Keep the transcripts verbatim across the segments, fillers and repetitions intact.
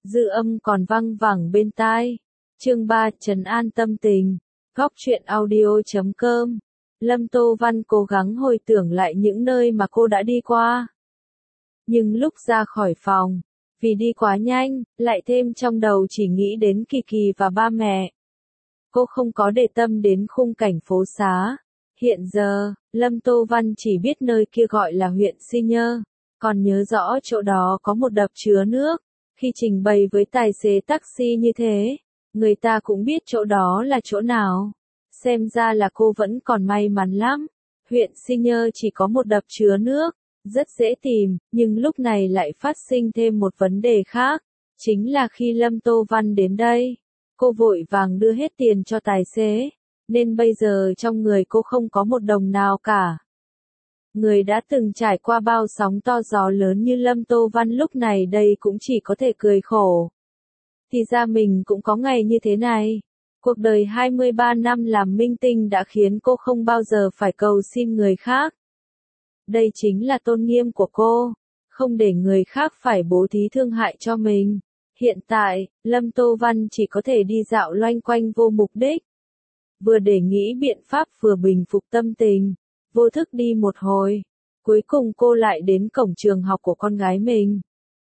dư âm còn văng vẳng bên tai. Chương ba, trấn an tâm tình. Góc truyện audio chấm com. Lâm Tô Văn cố gắng hồi tưởng lại những nơi mà cô đã đi qua. Nhưng lúc ra khỏi phòng, vì đi quá nhanh, lại thêm trong đầu chỉ nghĩ đến Kỳ Kỳ và ba mẹ. Cô không có để tâm đến khung cảnh phố xá. Hiện giờ, Lâm Tô Văn chỉ biết nơi kia gọi là huyện Si Nhơ, còn nhớ rõ chỗ đó có một đập chứa nước. Khi trình bày với tài xế taxi như thế, người ta cũng biết chỗ đó là chỗ nào. Xem ra là cô vẫn còn may mắn lắm. Huyện Si Nhơ chỉ có một đập chứa nước, rất dễ tìm, nhưng lúc này lại phát sinh thêm một vấn đề khác. Chính là khi Lâm Tô Văn đến đây, cô vội vàng đưa hết tiền cho tài xế, nên bây giờ trong người cô không có một đồng nào cả. Người đã từng trải qua bao sóng to gió lớn như Lâm Tô Văn lúc này đây cũng chỉ có thể cười khổ. Thì ra mình cũng có ngày như thế này. Cuộc đời hai mươi ba năm làm minh tinh đã khiến cô không bao giờ phải cầu xin người khác. Đây chính là tôn nghiêm của cô, không để người khác phải bố thí thương hại cho mình. Hiện tại, Lâm Tô Văn chỉ có thể đi dạo loanh quanh vô mục đích. Vừa để nghĩ biện pháp vừa bình phục tâm tình, vô thức đi một hồi. Cuối cùng cô lại đến cổng trường học của con gái mình.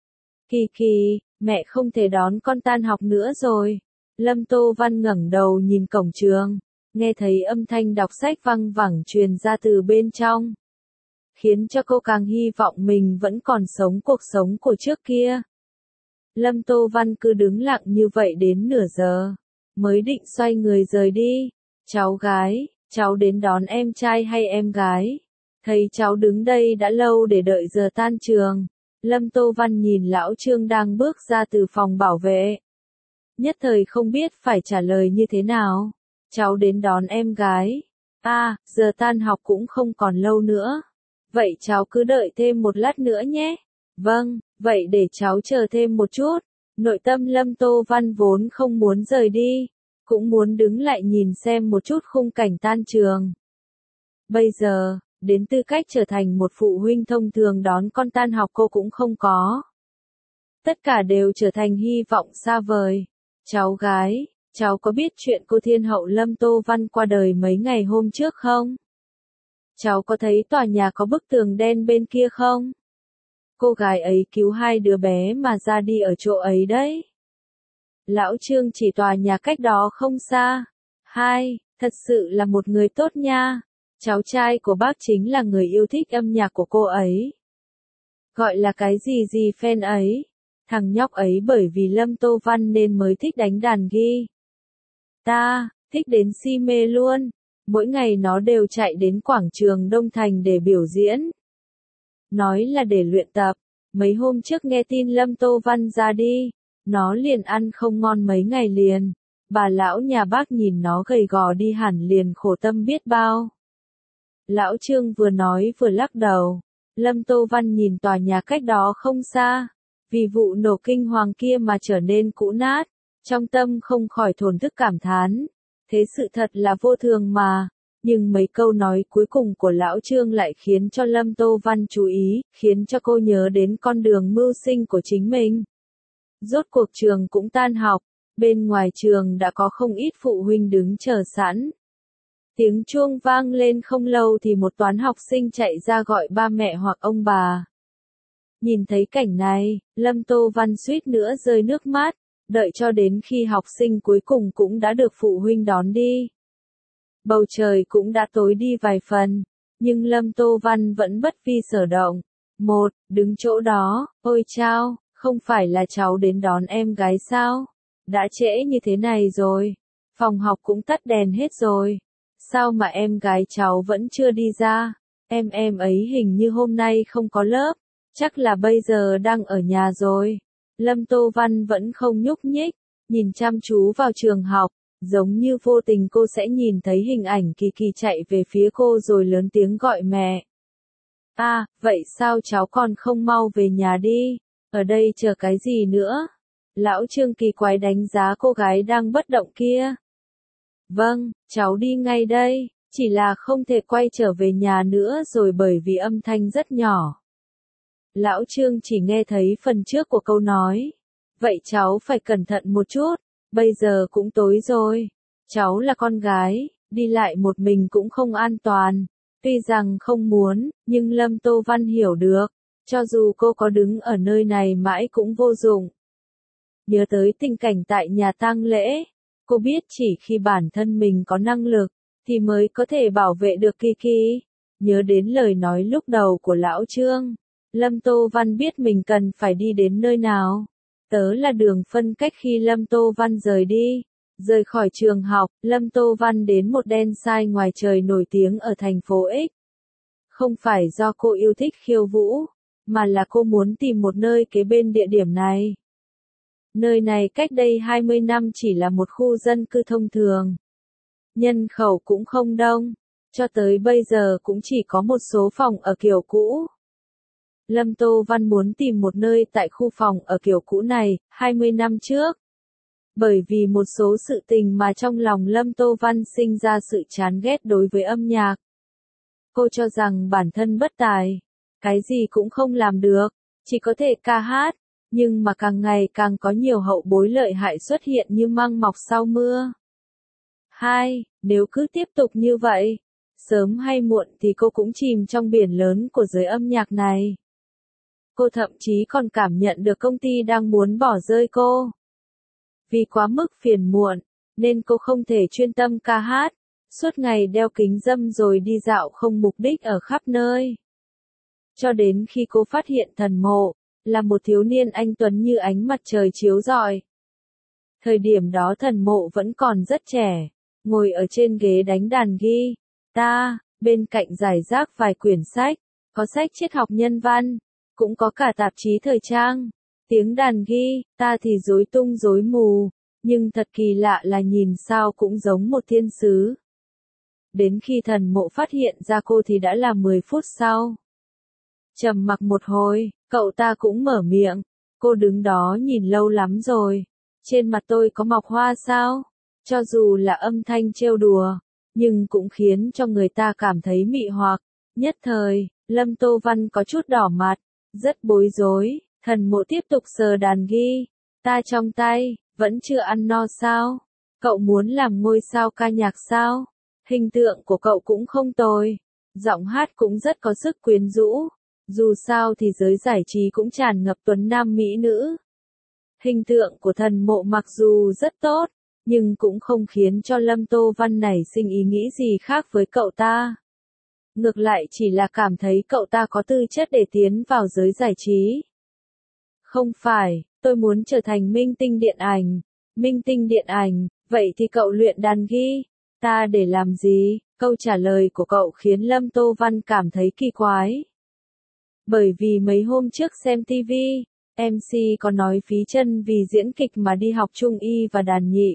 Kỳ Kỳ, mẹ không thể đón con tan học nữa rồi. Lâm Tô Văn ngẩng đầu nhìn cổng trường, nghe thấy âm thanh đọc sách văng vẳng truyền ra từ bên trong. Khiến cho cô càng hy vọng mình vẫn còn sống cuộc sống của trước kia. Lâm Tô Văn cứ đứng lặng như vậy đến nửa giờ, mới định xoay người rời đi. Cháu gái, cháu đến đón em trai hay em gái? Thấy cháu đứng đây đã lâu để đợi giờ tan trường. Lâm Tô Văn nhìn lão Trương đang bước ra từ phòng bảo vệ. Nhất thời không biết phải trả lời như thế nào. Cháu đến đón em gái. À, giờ tan học cũng không còn lâu nữa. Vậy cháu cứ đợi thêm một lát nữa nhé. Vâng, vậy để cháu chờ thêm một chút. Nội tâm Lâm Tô Văn vốn không muốn rời đi, cũng muốn đứng lại nhìn xem một chút khung cảnh tan trường. Bây giờ, đến tư cách trở thành một phụ huynh thông thường đón con tan học cô cũng không có. Tất cả đều trở thành hy vọng xa vời. Cháu gái, cháu có biết chuyện cô Thiên hậu Lâm Tô Văn qua đời mấy ngày hôm trước không? Cháu có thấy tòa nhà có bức tường đen bên kia không? Cô gái ấy cứu hai đứa bé mà ra đi ở chỗ ấy đấy. Lão Trương chỉ tòa nhà cách đó không xa. Hai, thật sự là một người tốt nha. Cháu trai của bác chính là người yêu thích âm nhạc của cô ấy. Gọi là cái gì gì fan ấy. Thằng nhóc ấy bởi vì Lâm Tô Văn nên mới thích đánh đàn guitar. Thích đến si mê luôn. Mỗi ngày nó đều chạy đến quảng trường Đông Thành để biểu diễn. Nói là để luyện tập. Mấy hôm trước nghe tin Lâm Tô Văn ra đi, nó liền ăn không ngon mấy ngày liền. Bà lão nhà bác nhìn nó gầy gò đi hẳn liền khổ tâm biết bao. Lão Trương vừa nói vừa lắc đầu. Lâm Tô Văn nhìn tòa nhà cách đó không xa, vì vụ nổ kinh hoàng kia mà trở nên cũ nát, trong tâm không khỏi thổn thức cảm thán. Thế sự thật là vô thường mà. Nhưng mấy câu nói cuối cùng của Lão Trương lại khiến cho Lâm Tô Văn chú ý, khiến cho cô nhớ đến con đường mưu sinh của chính mình. Rốt cuộc trường cũng tan học, bên ngoài trường đã có không ít phụ huynh đứng chờ sẵn. Tiếng chuông vang lên không lâu thì một toán học sinh chạy ra gọi ba mẹ hoặc ông bà. Nhìn thấy cảnh này, Lâm Tô Văn suýt nữa rơi nước mắt, đợi cho đến khi học sinh cuối cùng cũng đã được phụ huynh đón đi. Bầu trời cũng đã tối đi vài phần, nhưng Lâm Tô Văn vẫn bất vi sở động. Một, đứng chỗ đó, ôi chao, không phải là cháu đến đón em gái sao? Đã trễ như thế này rồi, phòng học cũng tắt đèn hết rồi. Sao mà em gái cháu vẫn chưa đi ra? Em em ấy hình như hôm nay không có lớp, chắc là bây giờ đang ở nhà rồi. Lâm Tô Văn vẫn không nhúc nhích, nhìn chăm chú vào trường học. Giống như vô tình cô sẽ nhìn thấy hình ảnh Kỳ Kỳ chạy về phía cô rồi lớn tiếng gọi mẹ. À, vậy sao cháu còn không mau về nhà đi? Ở đây chờ cái gì nữa? Lão Trương kỳ quái đánh giá cô gái đang bất động kia. Vâng, cháu đi ngay đây, chỉ là không thể quay trở về nhà nữa rồi bởi vì âm thanh rất nhỏ. Lão Trương chỉ nghe thấy phần trước của câu nói. Vậy cháu phải cẩn thận một chút, bây giờ cũng tối rồi. Cháu là con gái, đi lại một mình cũng không an toàn. Tuy rằng không muốn, nhưng Lâm Tô Văn hiểu được, cho dù cô có đứng ở nơi này mãi cũng vô dụng. Nhớ tới tình cảnh tại nhà tang lễ, cô biết chỉ khi bản thân mình có năng lực, thì mới có thể bảo vệ được Kiki. Nhớ đến lời nói lúc đầu của lão Trương, Lâm Tô Văn biết mình cần phải đi đến nơi nào. Tớ là đường phân cách khi Lâm Tô Văn rời đi. Rời khỏi trường học, Lâm Tô Văn đến một đen sai ngoài trời nổi tiếng ở thành phố X. Không phải do cô yêu thích khiêu vũ, mà là cô muốn tìm một nơi kế bên địa điểm này. Nơi này cách đây hai mươi năm chỉ là một khu dân cư thông thường. Nhân khẩu cũng không đông, cho tới bây giờ cũng chỉ có một số phòng ở kiểu cũ. Lâm Tô Văn muốn tìm một nơi tại khu phòng ở kiểu cũ này, hai mươi năm trước. Bởi vì một số sự tình mà trong lòng Lâm Tô Văn sinh ra sự chán ghét đối với âm nhạc. Cô cho rằng bản thân bất tài, cái gì cũng không làm được, chỉ có thể ca hát, nhưng mà càng ngày càng có nhiều hậu bối lợi hại xuất hiện như măng mọc sau mưa. Hai, nếu cứ tiếp tục như vậy, sớm hay muộn thì cô cũng chìm trong biển lớn của giới âm nhạc này. Cô thậm chí còn cảm nhận được công ty đang muốn bỏ rơi cô. Vì quá mức phiền muộn, nên cô không thể chuyên tâm ca hát, suốt ngày đeo kính râm rồi đi dạo không mục đích ở khắp nơi. Cho đến khi cô phát hiện Thần Mộ, là một thiếu niên anh tuấn như ánh mặt trời chiếu rọi. Thời điểm đó Thần Mộ vẫn còn rất trẻ, ngồi ở trên ghế đánh đàn guitar, bên cạnh rải rác vài quyển sách, có sách triết học nhân văn, cũng có cả tạp chí thời trang. Tiếng đàn guitar thì rối tung rối mù, nhưng thật kỳ lạ là nhìn sao cũng giống một thiên sứ. Đến khi Thần Mộ phát hiện ra cô thì đã là mười phút sau. Trầm mặc một hồi, cậu ta cũng mở miệng, cô đứng đó nhìn lâu lắm rồi, trên mặt tôi có mọc hoa sao? Cho dù là âm thanh trêu đùa, nhưng cũng khiến cho người ta cảm thấy mị hoặc. Nhất thời, Lâm Tô Văn có chút đỏ mặt, rất bối rối. Thần Mộ tiếp tục sờ đàn guitar trong tay, vẫn chưa ăn no sao? Cậu muốn làm ngôi sao ca nhạc sao? Hình tượng của cậu cũng không tồi, giọng hát cũng rất có sức quyến rũ. Dù sao thì giới giải trí cũng tràn ngập tuấn nam mỹ nữ. Hình tượng của Thần Mộ mặc dù rất tốt, nhưng cũng không khiến cho Lâm Tô Văn nảy sinh ý nghĩ gì khác với cậu ta. Ngược lại chỉ là cảm thấy cậu ta có tư chất để tiến vào giới giải trí. Không phải, tôi muốn trở thành minh tinh điện ảnh. Minh tinh điện ảnh, vậy thì cậu luyện đàn guitar để làm gì? Câu trả lời của cậu khiến Lâm Tô Văn cảm thấy kỳ quái. Bởi vì mấy hôm trước xem ti vi, em xê có nói phí chân vì diễn kịch mà đi học trung y và đàn nhị.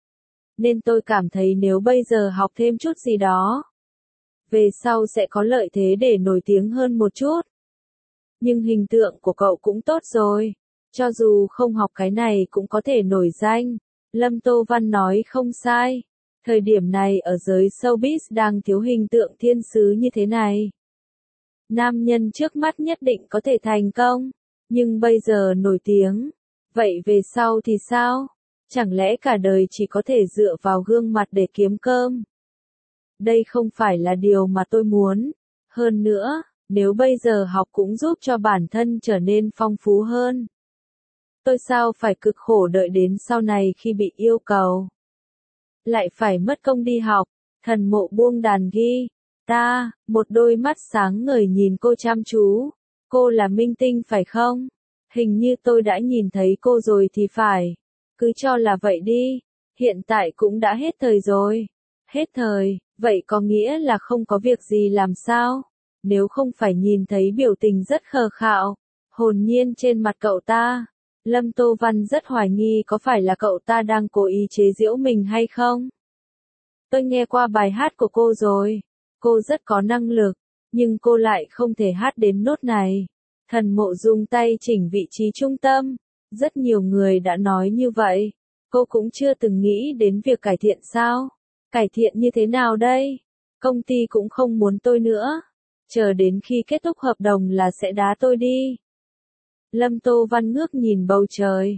Nên tôi cảm thấy nếu bây giờ học thêm chút gì đó, về sau sẽ có lợi thế để nổi tiếng hơn một chút. Nhưng hình tượng của cậu cũng tốt rồi, cho dù không học cái này cũng có thể nổi danh. Lâm Tô Văn nói không sai, thời điểm này ở giới showbiz đang thiếu hình tượng thiên sứ như thế này. Nam nhân trước mắt nhất định có thể thành công, nhưng bây giờ nổi tiếng, vậy về sau thì sao? Chẳng lẽ cả đời chỉ có thể dựa vào gương mặt để kiếm cơm? Đây không phải là điều mà tôi muốn. Hơn nữa, nếu bây giờ học cũng giúp cho bản thân trở nên phong phú hơn. Tôi sao phải cực khổ đợi đến sau này khi bị yêu cầu. Lại phải mất công đi học. Thần Mộ buông đàn guitar, một đôi mắt sáng ngời nhìn cô chăm chú. Cô là minh tinh phải không? Hình như tôi đã nhìn thấy cô rồi thì phải. Cứ cho là vậy đi. Hiện tại cũng đã hết thời rồi. Hết thời, vậy có nghĩa là không có việc gì làm sao? Nếu không phải nhìn thấy biểu tình rất khờ khạo, hồn nhiên trên mặt cậu ta, Lâm Tô Văn rất hoài nghi có phải là cậu ta đang cố ý chế giễu mình hay không? Tôi nghe qua bài hát của cô rồi, cô rất có năng lực, nhưng cô lại không thể hát đến nốt này. Thần Mộ dùng tay chỉnh vị trí trung tâm, rất nhiều người đã nói như vậy, cô cũng chưa từng nghĩ đến việc cải thiện sao? Cải thiện như thế nào đây? Công ty cũng không muốn tôi nữa. Chờ đến khi kết thúc hợp đồng là sẽ đá tôi đi. Lâm Tô Văn ngước nhìn bầu trời.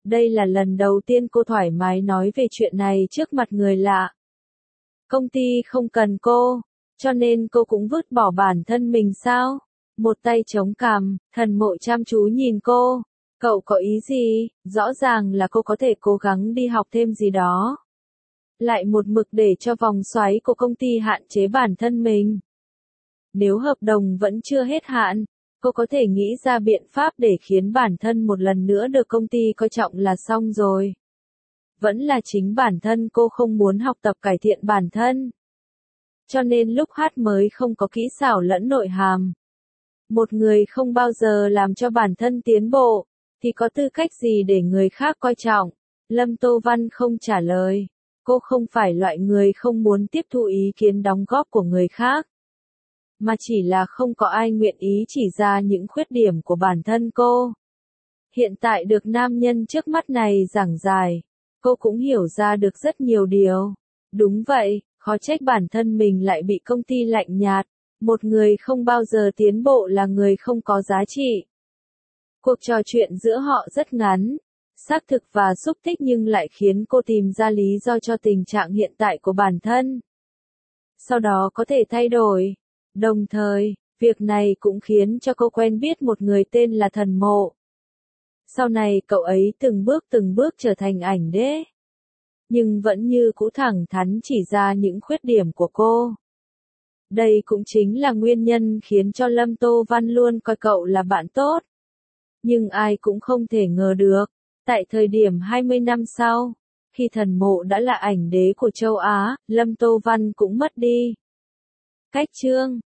Đây là lần đầu tiên cô thoải mái nói về chuyện này trước mặt người lạ. Công ty không cần cô, cho nên cô cũng vứt bỏ bản thân mình sao? Một tay chống cằm, Thần Mộ chăm chú nhìn cô. Cậu có ý gì? Rõ ràng là cô có thể cố gắng đi học thêm gì đó. Lại một mực để cho vòng xoáy của công ty hạn chế bản thân mình. Nếu hợp đồng vẫn chưa hết hạn, cô có thể nghĩ ra biện pháp để khiến bản thân một lần nữa được công ty coi trọng là xong rồi. Vẫn là chính bản thân cô không muốn học tập cải thiện bản thân. Cho nên lúc hát mới không có kỹ xảo lẫn nội hàm. Một người không bao giờ làm cho bản thân tiến bộ, thì có tư cách gì để người khác coi trọng? Lâm Tô Văn không trả lời. Cô không phải loại người không muốn tiếp thu ý kiến đóng góp của người khác. Mà chỉ là không có ai nguyện ý chỉ ra những khuyết điểm của bản thân cô. Hiện tại được nam nhân trước mắt này giảng giải, cô cũng hiểu ra được rất nhiều điều. Đúng vậy, khó trách bản thân mình lại bị công ty lạnh nhạt. Một người không bao giờ tiến bộ là người không có giá trị. Cuộc trò chuyện giữa họ rất ngắn, xác thực và xúc tích nhưng lại khiến cô tìm ra lý do cho tình trạng hiện tại của bản thân. Sau đó có thể thay đổi. Đồng thời, việc này cũng khiến cho cô quen biết một người tên là Thần Mộ. Sau này cậu ấy từng bước từng bước trở thành ảnh đế. Nhưng vẫn như cũ thẳng thắn chỉ ra những khuyết điểm của cô. Đây cũng chính là nguyên nhân khiến cho Lâm Tô Văn luôn coi cậu là bạn tốt. Nhưng ai cũng không thể ngờ được, tại thời điểm hai mươi năm sau, khi Thần Mộ đã là ảnh đế của châu Á, Lâm Tô Văn cũng mất đi. Cách chương